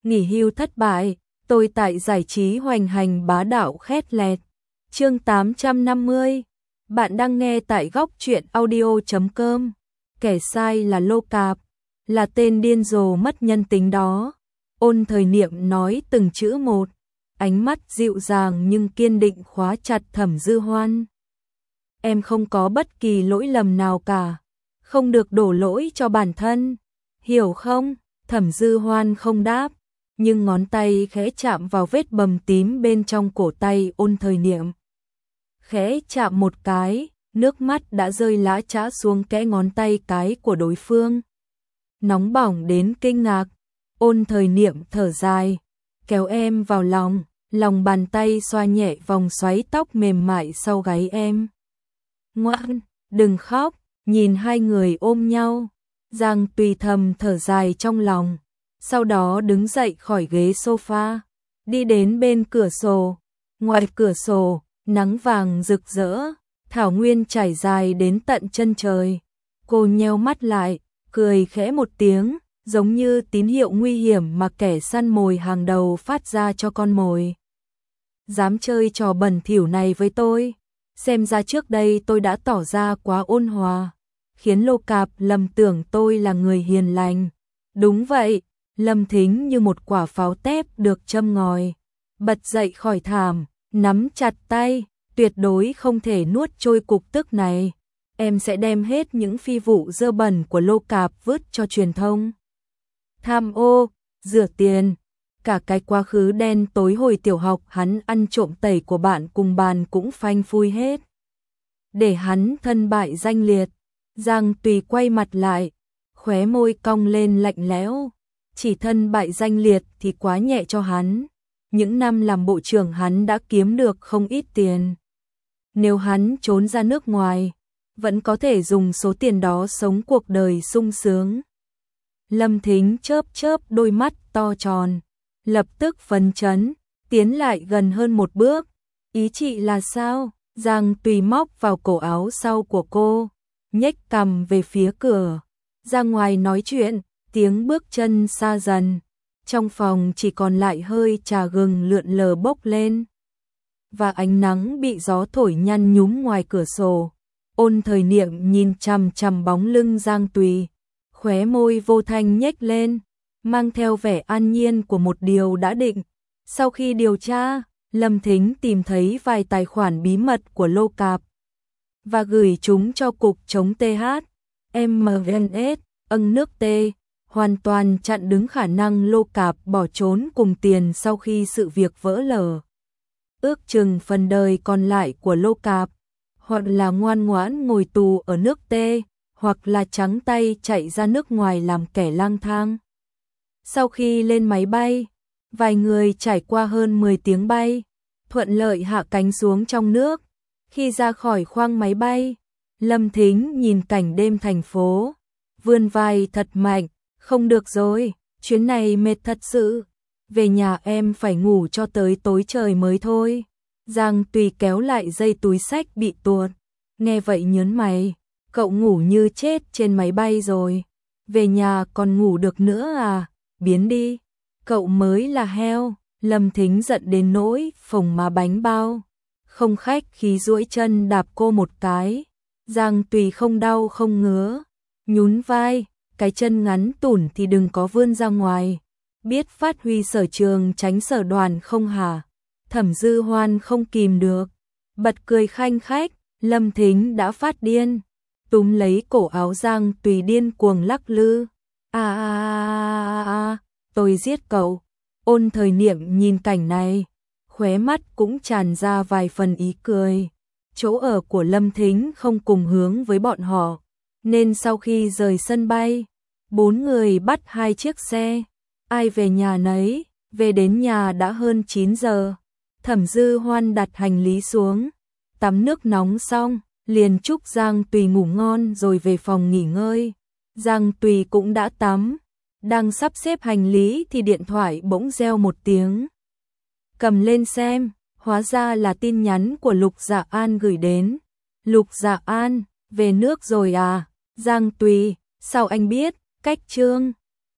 nghỉ hưu thất bại, tôi tại giải trí hoành hành bá đạo khét lẹt. Chương 850. Bạn đang nghe tại góc truyện audio.com. Kẻ sai là Lô Cạp, là tên điên rồ mất nhân tính đó. Ôn Thời Niệm nói từng chữ một, ánh mắt dịu dàng nhưng kiên định khóa chặt Thẩm Dư Hoan. Em không có bất kỳ lỗi lầm nào cả, không được đổ lỗi cho bản thân, hiểu không? Thẩm Dư Hoan không đáp, nhưng ngón tay khẽ chạm vào vết bầm tím bên trong cổ tay Ôn Thời Niệm. Khẽ chạm một cái, nước mắt đã rơi lã chã xuống kẽ ngón tay cái của đối phương. Nóng bỏng đến kinh ngạc, Ôn Thời Niệm thở dài, kéo em vào lòng, lòng bàn tay xoa nhẹ vòng xoáy tóc mềm mại sau gáy em. Ngoan, đừng khóc, nhìn hai người ôm nhau, Giang Tùy thầm thở dài trong lòng, sau đó đứng dậy khỏi ghế sofa, đi đến bên cửa sổ. Ngoài cửa sổ, nắng vàng rực rỡ, thảo nguyên trải dài đến tận chân trời. Cô nheo mắt lại, cười khẽ một tiếng, giống như tín hiệu nguy hiểm mà kẻ săn mồi hàng đầu phát ra cho con mồi. Dám chơi trò bẩn thỉu này với tôi, xem ra trước đây tôi đã tỏ ra quá ôn hòa, khiến Lô Cạp lầm tưởng tôi là người hiền lành. Đúng vậy, Lâm Thính như một quả pháo tép được châm ngòi, bật dậy khỏi thảm, nắm chặt tay, tuyệt đối không thể nuốt trôi cục tức này. Em sẽ đem hết những phi vụ dơ bẩn của Lô Cạp vứt cho truyền thông. Tham ô, rửa tiền, cả cái quá khứ đen tối hồi tiểu học hắn ăn trộm tẩy của bạn cùng bàn cũng phanh phui hết. Để hắn thân bại danh liệt. Giang Tùy quay mặt lại, khóe môi cong lên lạnh lẽo. Chỉ thân bại danh liệt thì quá nhẹ cho hắn. Những năm làm bộ trưởng hắn đã kiếm được không ít tiền. Nếu hắn trốn ra nước ngoài, vẫn có thể dùng số tiền đó sống cuộc đời sung sướng. Lâm Thính chớp chớp đôi mắt to tròn, lập tức phấn chấn, tiến lại gần hơn một bước. Ý chị là sao? Giang Tùy móc vào cổ áo sau của cô, nhếch cằm về phía cửa. Ra ngoài nói chuyện, tiếng bước chân xa dần. Trong phòng chỉ còn lại hơi trà gừng lượn lờ bốc lên. Và ánh nắng bị gió thổi nhăn nhúm ngoài cửa sổ. Ôn Thời Niệm nhìn chằm chằm bóng lưng Giang Tùy, khóe môi vô thanh nhếch lên, mang theo vẻ an nhiên của một điều đã định. Sau khi điều tra, Lâm Thính tìm thấy vài tài khoản bí mật của Lô Cạp và gửi chúng cho cục chống TH, MNS, nước T, hoàn toàn chặn đứng khả năng Lô Cạp bỏ trốn cùng tiền sau khi sự việc vỡ lở. Ước chừng phần đời còn lại của Lô Cạp, hoặc là ngoan ngoãn ngồi tù ở nước T, hoặc là trắng tay chạy ra nước ngoài làm kẻ lang thang. Sau khi lên máy bay, vài người trải qua hơn 10 tiếng bay, thuận lợi hạ cánh xuống trong nước. Khi ra khỏi khoang máy bay, Lâm Thính nhìn cảnh đêm thành phố, vươn vai thật mạnh, không được rồi, chuyến này mệt thật sự, về nhà em phải ngủ cho tới tối trời mới thôi. Giang Tùy kéo lại dây túi xách bị tuột, nghe vậy nhớn mày, cậu ngủ như chết trên máy bay rồi, về nhà còn ngủ được nữa à, biến đi, cậu mới là heo. Lâm Thính giận đến nỗi phồng má bánh bao, không khách khí duỗi chân đạp cô một cái. Giang Tùy không đau không ngứa, nhún vai, cái chân ngắn tủn thì đừng có vươn ra ngoài, biết phát huy sở trường tránh sở đoàn không hả? Thẩm Dư Hoan không kìm được, bật cười khanh khách. Lâm Thính đã phát điên, túm lấy cổ áo Giang Tùy điên cuồng lắc lư. Tôi giết cậu. Ôn Thời Niệm nhìn cảnh này, khóe mắt cũng tràn ra vài phần ý cười. Chỗ ở của Lâm Thính không cùng hướng với bọn họ, nên sau khi rời sân bay, 4 người bắt 2 chiếc xe, ai về nhà nấy. Về đến nhà đã hơn 9 giờ. Thẩm Dư Hoan đặt hành lý xuống, tắm nước nóng xong, liền chúc Giang Tùy ngủ ngon rồi về phòng nghỉ ngơi. Giang Tùy cũng đã tắm, đang sắp xếp hành lý thì điện thoại bỗng reo một tiếng. Cầm lên xem, hóa ra là tin nhắn của Lục Dạ An gửi đến. Lục Dạ An, về nước rồi à? Giang Tùy, sao anh biết? Cách Trương.